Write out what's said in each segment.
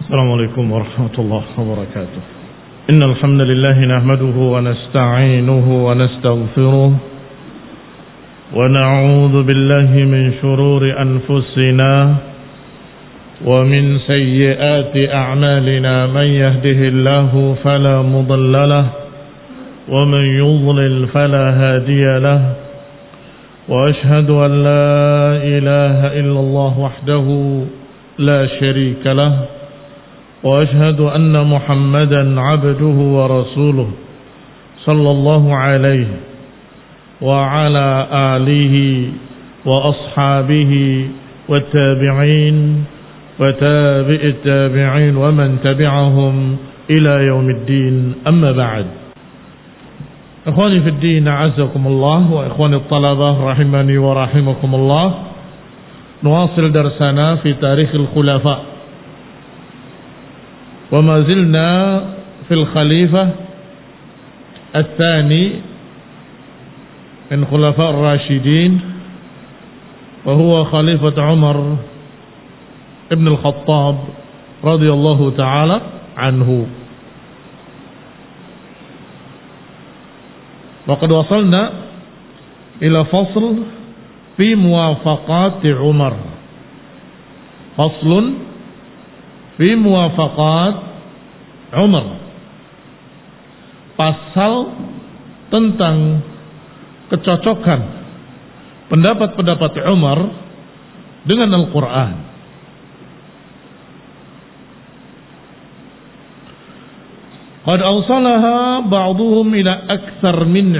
السلام عليكم ورحمة الله وبركاته. إن الحمد لله نحمده ونستعينه ونستغفره ونعوذ بالله من شرور أنفسنا ومن سيئات أعمالنا من يهده الله فلا مضل له ومن يضلل فلا هادي له وأشهد أن لا إله إلا الله وحده لا شريك له وأشهد أن محمدا عبده ورسوله صلى الله عليه وعلى آله وأصحابه والتابعين وتابع التابعين ومن تبعهم إلى يوم الدين. أما بعد، إخواني في الدين أعزكم الله وإخواني الطلبة رحمني ورحمكم الله. نواصل درسنا في تاريخ الخلفاء وما زلنا في الخليفة الثاني من خلفاء الراشدين وهو خليفة عمر ابن الخطاب رضي الله تعالى عنه. وقد وصلنا إلى فصل في موافقات عمر. فصل fi muwafaqat Umar. Pasal tentang kecocokan pendapat-pendapat Umar dengan Al-Quran. Qad awsalaha ba'duhum ila akthar min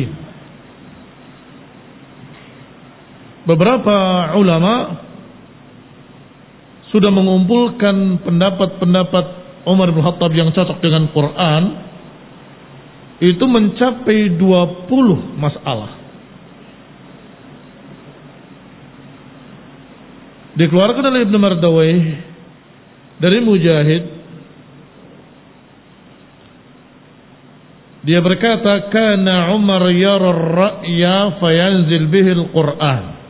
20. Beberapa ulama sudah mengumpulkan pendapat-pendapat Umar bin Khattab yang cocok dengan Quran itu mencapai 20 masalah. Dikeluarkan oleh Ibn Mardawayh dari Mujahid, dia berkata, kana Umar yara ar-ra'ya fayanzil bihi al-Quran.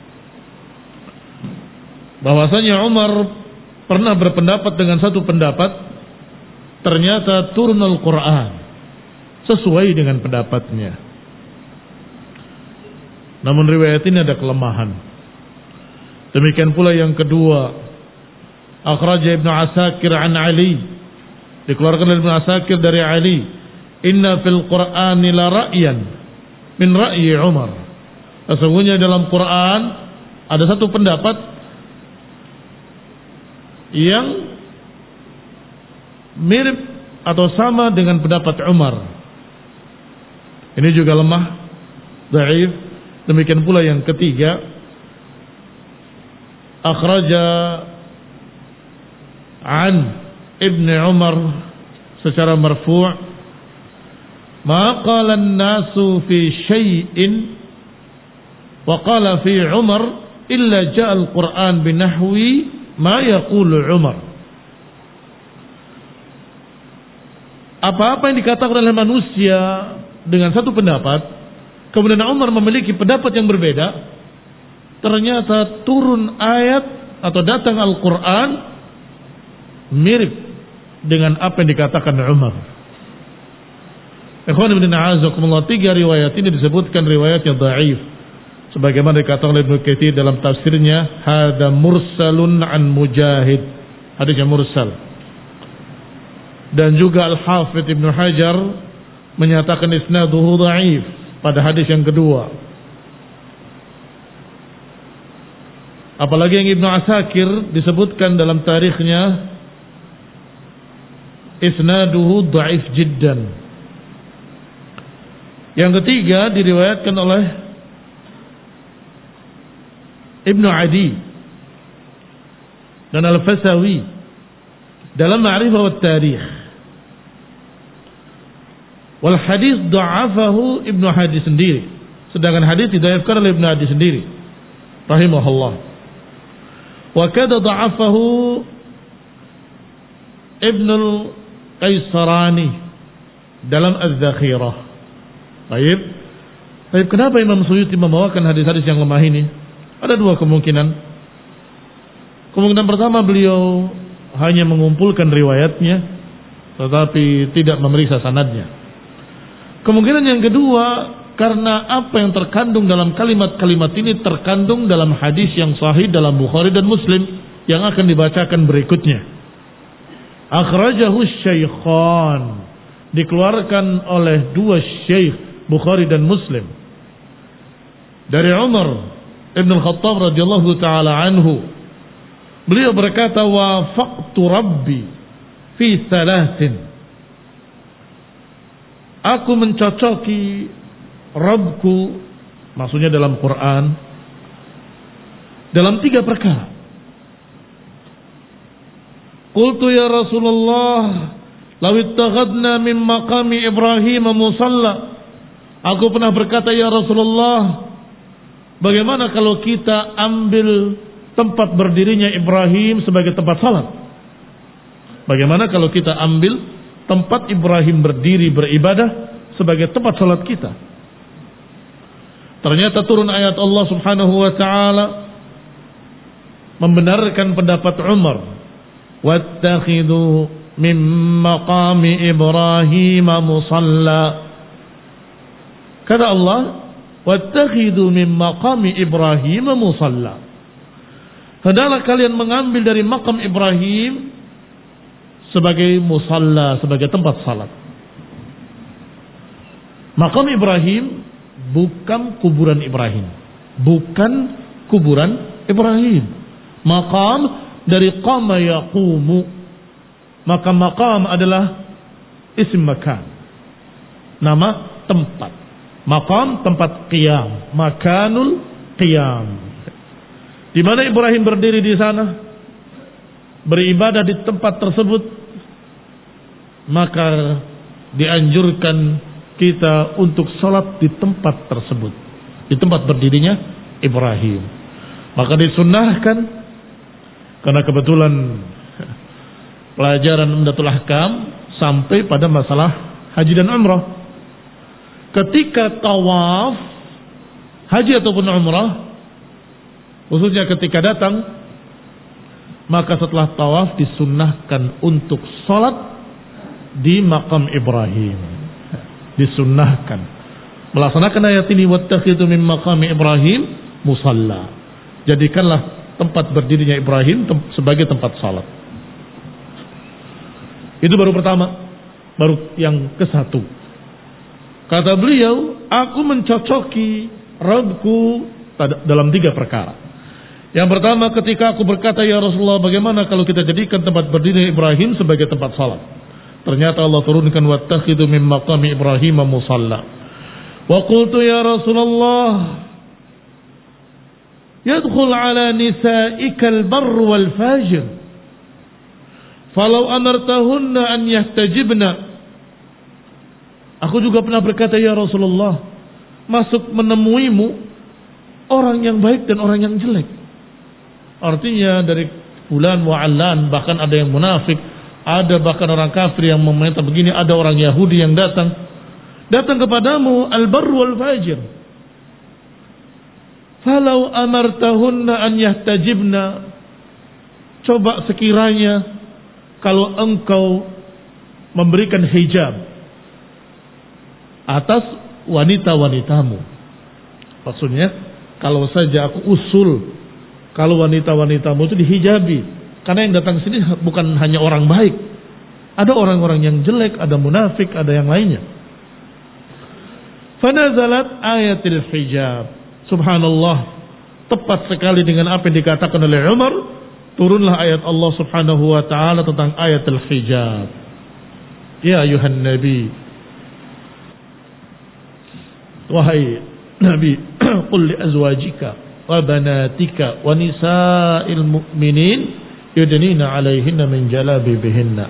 Bahwasanya Umar pernah berpendapat dengan satu pendapat, ternyata turun Al-Quran sesuai dengan pendapatnya. Namun riwayat ini ada kelemahan. Demikian pula yang kedua, akhraja Ibnu Asakir an Ali, dikeluarkan oleh Ibnu Asakir dari Ali, inna fil Qur'ani la ra'yan min ra'yi Umar. Sesungguhnya dalam Quran ada satu pendapat yang mirip atau sama dengan pendapat Umar. Ini juga lemah, dhaif. Demikian pula yang ketiga, akhraja an Ibn Umar secara marfu', ma qala an-nasu fi syai'in wa qala fi Umar illa ja'a al-Qur'an binahwi ma yaqulu Umar. Apa-apa yang dikatakan oleh manusia dengan satu pendapat, kemudian Umar memiliki pendapat yang berbeda, ternyata turun ayat atau datang Al-Quran mirip dengan apa yang dikatakan Umar. Ikhwan ibn a'azakumullah, 3 riwayat ini disebutkan riwayat yang dhaif, sebagaimana dikatakan oleh Ibnu Katsir dalam tafsirnya, hada mursalun an Mujahid, hadisnya mursal. Dan juga Al-Hafidz Ibnu Hajar menyatakan isnaduhu dhaif pada hadis yang kedua. Apalagi yang Ibnu Asakir disebutkan dalam tarikhnya, isnaduhu dhaif jiddan. Yang ketiga diriwayatkan oleh Ibnu Adi dan Al-Fasawi dalam Ma'rifah wa Tarikh. Wal hadis dha'afahu Ibnu Adi sendiri, sedangkan hadis didhaifkan oleh Ibnu Adi sendiri rahimahullah. Wa kada dha'afahu Ibnu Qaisarani dalam Az-Zakhirah. Baik, kenapa Imam Suyuti membawakan hadis-hadis yang lemah ini? Ada 2 kemungkinan. Kemungkinan pertama, beliau hanya mengumpulkan riwayatnya tetapi tidak memeriksa sanadnya. Kemungkinan yang kedua, karena apa yang terkandung dalam kalimat-kalimat ini terkandung dalam hadis yang sahih dalam Bukhari dan Muslim yang akan dibacakan berikutnya. Akhrajahu syaikhan, dikeluarkan oleh dua syekh Bukhari dan Muslim. Dari Umar Ibn Al-Khattab radhiyallahu taala anhu, beliau berkata, wafaqtu rabbi fi thalathin, aku mencocoki Rabbku, maksudnya dalam Quran, dalam 3 perkara. Qultu ya Rasulullah, law ittakhadna min maqami Ibrahim musalla. Aku pernah berkata, ya Rasulullah, bagaimana kalau kita ambil tempat berdirinya Ibrahim sebagai tempat salat? Bagaimana kalau kita ambil tempat Ibrahim berdiri beribadah sebagai tempat salat kita? Ternyata turun ayat Allah Subhanahu wa taala membenarkan pendapat Umar. Wattakhidhu min maqami Ibrahim musalla. Kata Allah, wattakhidhu min maqami Ibrahim musalla. Hendaklah kalian mengambil dari makam Ibrahim sebagai musalla, sebagai tempat salat. Makam Ibrahim bukan kuburan Ibrahim. Bukan kuburan Ibrahim. Maqam dari qama yaqumu. Maka maqam adalah isim makan, nama tempat. Maqam tempat qiyam, makanul qiyam. Di mana Ibrahim berdiri di sana, beribadah di tempat tersebut, maka dianjurkan kita untuk salat di tempat tersebut, di tempat berdirinya Ibrahim. Maka disunnahkan, karena kebetulan pelajaran Umdatul Ahkam sampai pada masalah haji dan umrah. Ketika tawaf haji ataupun umrah, khususnya ketika datang, maka setelah tawaf disunnahkan untuk salat di makam Ibrahim. Disunnahkan melaksanakan ayat ini, wattakhidhu min maqami Ibrahim musalla. Jadikanlah tempat berdirinya Ibrahim sebagai tempat salat. Itu baru pertama, baru yang ke-1. Kata beliau, aku mencocoki Rabbku dalam 3 perkara. Yang pertama, ketika aku berkata, ya Rasulullah, bagaimana kalau kita jadikan tempat berdirinya Ibrahim sebagai tempat salat? Ternyata Allah turunkan, wattakhidhu min maqami Ibrahim musalla. Wa qultu ya Rasulullah, yadkhul ala nisa'ika al-barr wal fajir, falau amartahunna an yahtajibna. Aku juga pernah berkata, ya Rasulullah, masuk menemuimu orang yang baik dan orang yang jelek. Artinya dari fulan wa allan, bahkan ada yang munafik, ada bahkan orang kafir yang meminta begini, ada orang Yahudi yang datang kepadamu, al-barr wal fajir. Falau amartahunna an yahtajibna, coba sekiranya kalau engkau memberikan hijab atas wanita-wanitamu. Maksudnya, kalau saja aku usul, kalau wanita-wanitamu itu dihijabi. Karena yang datang sini bukan hanya orang baik. Ada orang-orang yang jelek, ada munafik, ada yang lainnya. Fanazalat ayatul hijab. Subhanallah, tepat sekali dengan apa yang dikatakan oleh Umar. Turunlah ayat Allah Subhanahu wa ta'ala tentang ayatul hijab. Ya ayuhan Nabi, wahai Nabi, qul li azwajika wa banatika wa nisa'il mu'minin yudnina 'alaihinna min jalabibihinna.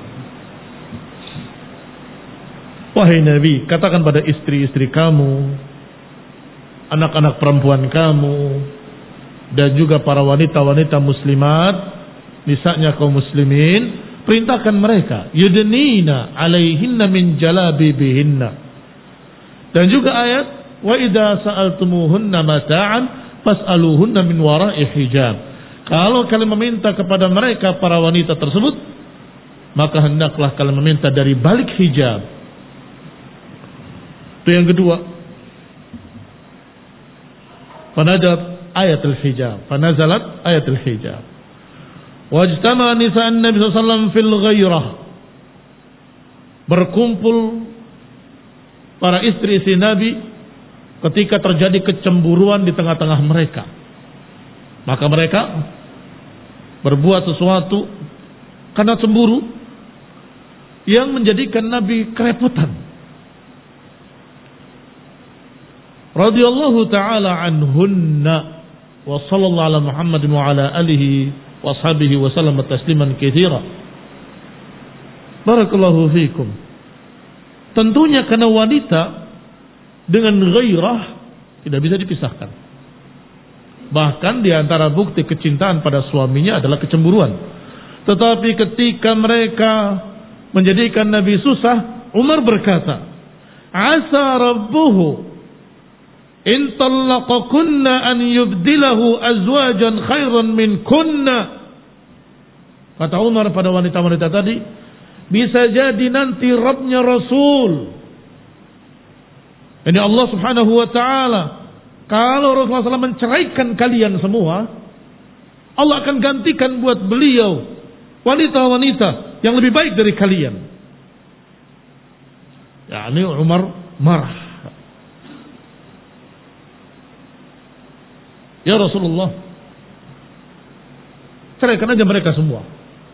Wahai Nabi, katakan pada istri-istri kamu, anak-anak perempuan kamu, dan juga para wanita-wanita muslimat, nisanya kaum muslimin, perintahkan mereka yudnina 'alaihinna min jalabibihinna. Dan juga ayat, wa idza sa'altumuhunna mata'an fas'aluhunna min wara'i hijab. Kalau kalian meminta kepada mereka, para wanita tersebut, maka hendaklah kalian meminta dari balik hijab. Itu yang kedua. Fanazalat ayatul hijab. Wajtama nisa'an Nabi SAW fil ghairah. Berkumpul para istri-istri Nabi ketika terjadi kecemburuan di tengah-tengah mereka. Maka mereka berbuat sesuatu karena cemburu yang menjadikan Nabi kerepotan. Radhiyallahu ta'ala anhunna wa sallallahu ala Muhammad wa ala alihi wa ashabihi wa sallam tasliman katsira. Barakallahu fikum. Tentunya karena wanita dengan ghairah tidak bisa dipisahkan. Bahkan di antara bukti kecintaan pada suaminya adalah kecemburuan. Tetapi ketika mereka menjadikan Nabi susah, Umar berkata, "Asa rabbuhu in talaqakunna an yubdilahu azwajan khairan min kunna." Kata Umar pada wanita-wanita tadi, bisa jadi nanti Rabbnya Rasul, ini Allah Subhanahu wa ta'ala, kalau Rasulullah SAW menceraikan kalian semua, Allah akan gantikan buat beliau wanita-wanita yang lebih baik dari kalian. Ya, ini Umar marah. Ya Rasulullah, ceraikan aja mereka semua.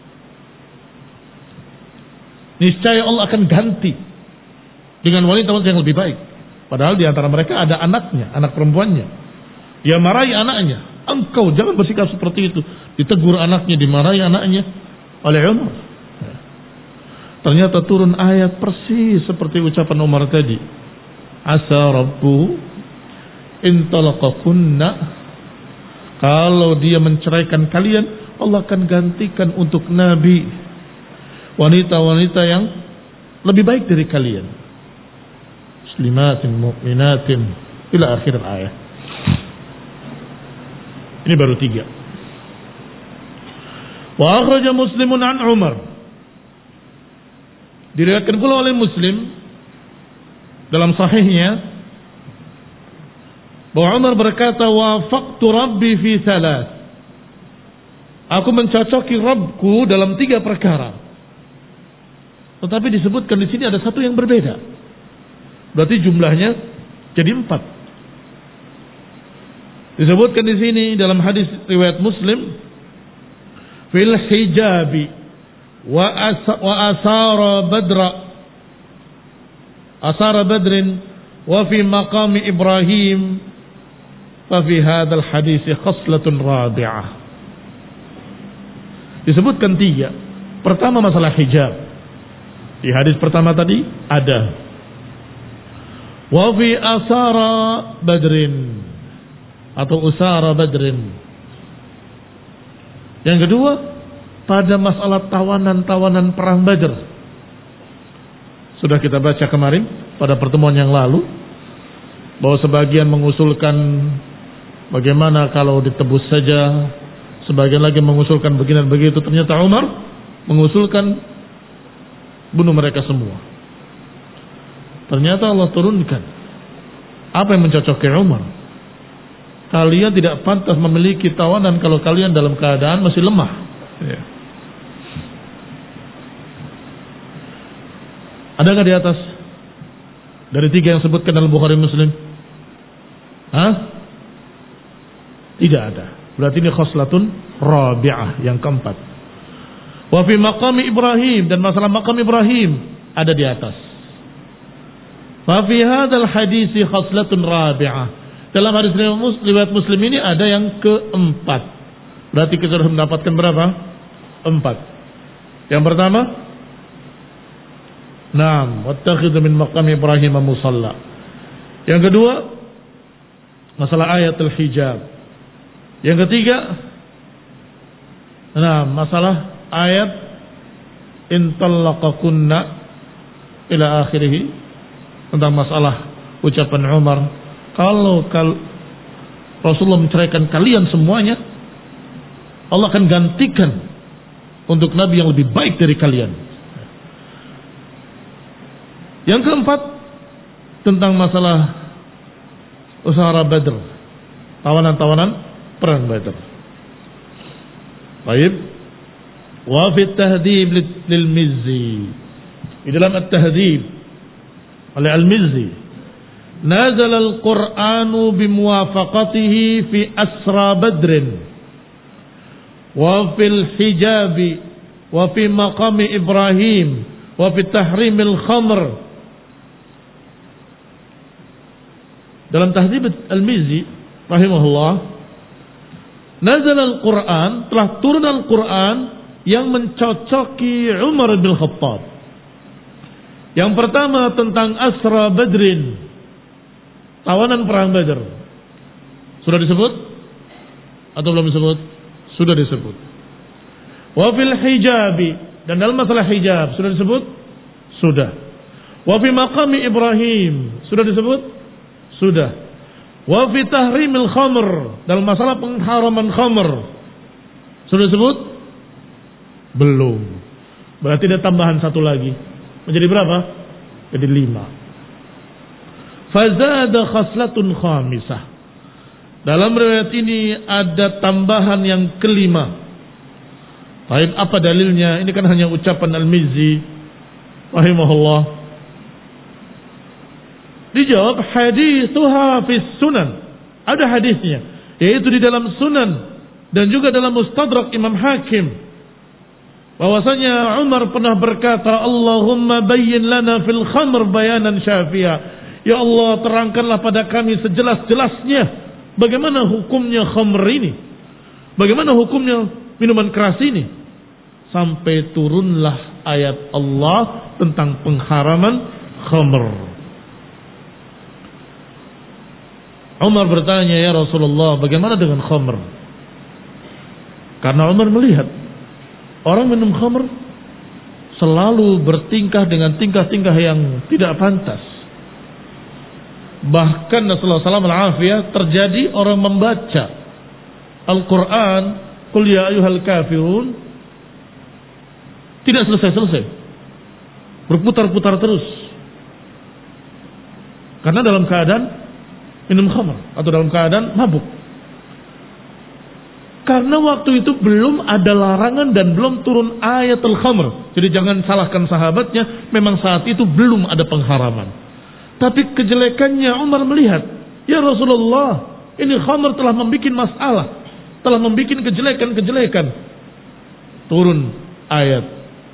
Niscaya Allah akan ganti dengan wanita-wanita yang lebih baik. Padahal di antara mereka ada anaknya, anak perempuannya. Dia marahi anaknya. Engkau jangan bersikap seperti itu. Ditegur anaknya, dimarahi anaknya oleh Umar. Ternyata turun ayat persis seperti ucapan Umar tadi. Asa rabbu in talaqakunna, kalau dia menceraikan kalian, Allah akan gantikan untuk Nabi wanita-wanita yang lebih baik dari kalian. Muslimatin, mu'minatin, ila akhir ayat. Ini baru 3. Wa akhraja Muslimun an Umar. Diriwayatkan pula oleh Muslim dalam sahihnya bahwa Umar berkata, wafaqtu Rabbi fi thalath. Aku mencocoki Rabbku dalam 3 perkara. Tetapi disebutkan di sini ada satu yang berbeda. Berarti jumlahnya jadi 4. Disebutkan di sini dalam hadis riwayat Muslim, fil hijabi wa asara badrin wa fi maqami Ibrahim, fa fi hadzal hadis khaslatun rabi'ah. Disebutkan 3. Pertama masalah hijab. Di hadis pertama tadi ada. Wa fi asara badrin atau usara badrin. Yang kedua, pada masalah tawanan-tawanan perang Badr. Sudah kita baca kemarin pada pertemuan yang lalu bahwa sebagian mengusulkan bagaimana kalau ditebus saja, sebagian lagi mengusulkan begini dan begitu. Ternyata Umar mengusulkan bunuh mereka semua. Ternyata Allah turunkan apa yang mencocoki Umar. Kalian tidak pantas memiliki tawanan kalau kalian dalam keadaan masih lemah. Ya. Ada nggak di atas dari 3 yang sebutkan dalam Bukhari Muslim? Tidak ada. Berarti ini khoslatun rabi'ah, yang keempat. Wa fi maqami Ibrahim, dan masalah maqam Ibrahim ada di atas. Fa fi hadzal hadis khoslatun rabi'ah. Dalam hadis riwayat Muslim ini ada yang keempat. Berarti kita sudah mendapatkan berapa? 4. Yang pertama, naam, wattakhidhu min maqami Ibrahim musalla. Yang kedua, masalah ayatul hijab. Yang ketiga, naam, masalah ayat in talaqakunna ila akhirih, tentang masalah ucapan Umar, kalau Rasulullah menceraikan kalian semuanya, Allah akan gantikan untuk Nabi yang lebih baik dari kalian. Yang keempat, tentang masalah Usara Badr, tawanan-tawanan perang Badr. Baik. Wa fi at-tahdhib lil Mizzi. Di dalam at-tahdhib oleh Al-Mizzi, nazala al-Qur'anu bimuwafaqatihi fi asra Badr wa fil hijabi wa fi maqami Ibrahim wa fi tahrimil khamr. Dalam Tahdhib Al-Mizzi rahimahullah, nazala al-Qur'an, telah turun Al-Qur'an yang mencocoki Umar bin Khattab. Yang pertama tentang Asra Badrin, tawanan perang Badr. Sudah disebut atau belum disebut? Sudah disebut. Wa fil hijabi, dan dalam masalah hijab sudah disebut? Sudah. Wa fi maqami Ibrahim sudah disebut? Sudah. Wa fi tahrimil khamr, dalam masalah pengharaman khamr sudah disebut? Belum. Berarti ada tambahan satu lagi. Menjadi berapa? Jadi 5. Fazada khaslatun khamisah. Dalam riwayat ini ada tambahan yang kelima. Baik, apa dalilnya? Ini kan hanya ucapan Al-Mizzi rahimahullah. Dijawab, hadithuha fis sunan. Ada hadisnya, yaitu di dalam sunan dan juga dalam Mustadrak Imam Hakim, bahwasanya Umar pernah berkata, Allahumma bayyin lana fil khamr bayanan syafi'a. Ya Allah, terangkanlah pada kami sejelas-jelasnya bagaimana hukumnya khamr ini, bagaimana hukumnya minuman keras ini, sampai turunlah ayat Allah tentang pengharaman khamr. Umar bertanya, ya Rasulullah, bagaimana dengan khamr? Karena Umar melihat orang minum khamr selalu bertingkah dengan tingkah-tingkah yang tidak pantas. Bahkan Rasulullah SAW terjadi orang membaca Al-Quran, Qul ya ayyuhal kafirun, tidak selesai-selesai, berputar-putar terus, karena dalam keadaan minum khamr atau dalam keadaan mabuk. Karena waktu itu belum ada larangan dan belum turun ayat al-khamr. Jadi jangan salahkan sahabatnya, memang saat itu belum ada pengharaman. Tapi kejelekannya Umar melihat, ya Rasulullah, ini khamr telah membuat masalah, telah membuat kejelekan-kejelekan. Turun ayat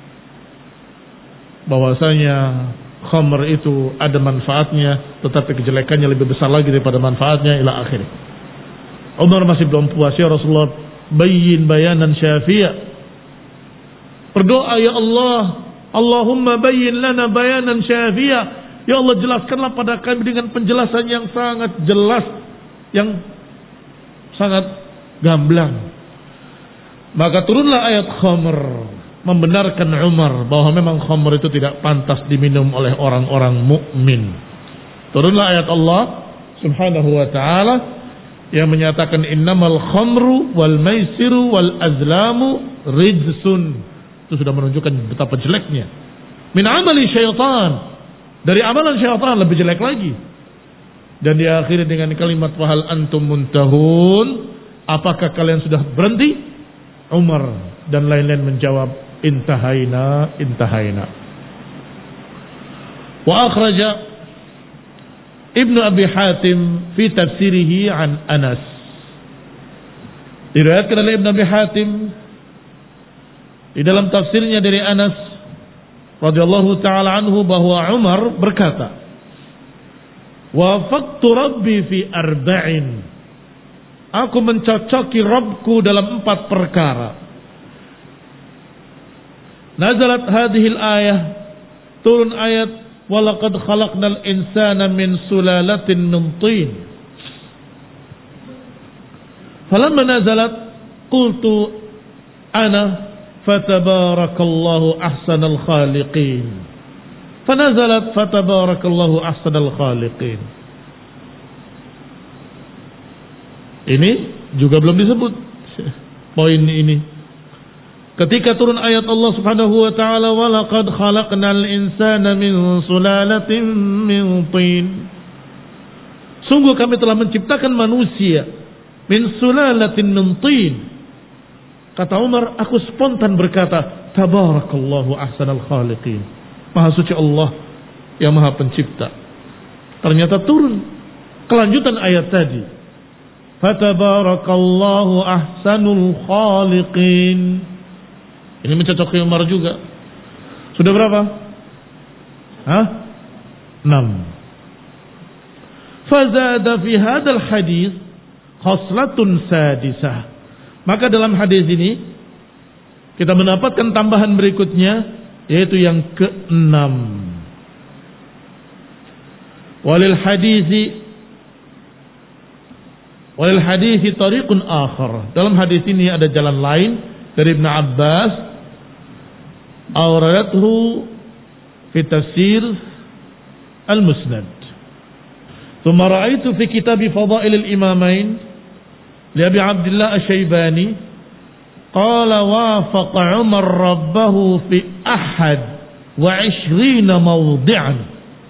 bahwasanya khamr itu ada manfaatnya, tetapi kejelekannya lebih besar lagi daripada manfaatnya, ila akhir. Umar masih belum puas, ya Rasulullah, bayyin bayanan syafi'a. Berdoa, ya Allah, Allahumma bayyin lana bayanan syafi'a. Ya Allah, jelaskanlah pada kami dengan penjelasan yang sangat jelas, yang sangat gamblang. Maka turunlah ayat khamr, membenarkan Umar bahwa memang khamr itu tidak pantas diminum oleh orang-orang mukmin. Turunlah ayat Allah Subhanahu wa taala yang menyatakan innamal khamru wal maisiru wal azlamu rijsun. Itu sudah menunjukkan betapa jeleknya. Min amali syaitan, dari amalan syaitan lebih jelek lagi. Dan diakhiri dengan kalimat wahal antum muntahun, apakah kalian sudah berhenti? Umar dan lain-lain menjawab, intahaina, intahaina. Wa akhraja Ibnu Abi Hatim fi tafsirihi an Anas. Diriwayatkan oleh Ibnu Abi Hatim di dalam tafsirnya dari Anas radhiyallahu taala anhu bahwa Umar berkata, wafaqtu rabbi fi arba'in. Aku mencocoki Rabbku dalam 4 perkara. Nazalat hadhil ayah, turun ayat walaqad khalaqnal insana min sulalatin min tin. Falamma nazalat qultu ana fatabarakallahu ahsanal khaliqin. Fanazalat fatabarakallahu ahsanal khaliqin. Ini juga belum disebut poin ini. Ketika turun ayat Allah Subhanahu wa taala, "Wa laqad khalaqnal insana min sulalatin min tin." Sungguh kami telah menciptakan manusia min sulalatin min tin. Kata Umar, aku spontan berkata, "Tabarakallahu ahsanal khaliqin." Maha suci Allah yang Maha Pencipta. Ternyata turun kelanjutan ayat tadi. "Fatabarakallahu ahsanul khaliqin." Ini mencocoki Umar juga. Sudah berapa? 6. Fazada fi hadzal hadis khoslatun sadisah. Maka dalam hadis ini kita mendapatkan tambahan berikutnya, yaitu yang ke-6. Walil hadisi tariqun akhar. Dalam hadis ini ada jalan lain dari Ibn Abbas, awradathu fi tafsir al-Musnad. Thumma ra'aitu fi kitab Fadail al-Imamain li Abi Abdullah Asy-Syaibani qala wafaqa Umar rabbahu fi 21 mawdi'an.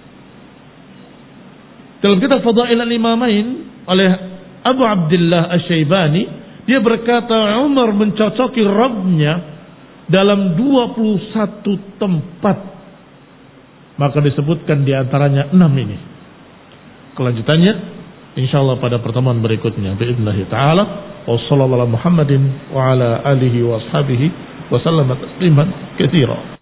Dalam kitab Fadail al-Imamain oleh Abu Abdullah Asy-Syaibani, dia berkata Umar mencocoki Rabbnya dalam 21 tempat. Maka disebutkan diantaranya 6 ini. Kelanjutannya insyaallah pada pertemuan berikutnya biidznillah taala. Wassallallahu ala Muhammadin wa ala alihi wa ashabihi wa sallama tasliman katsira.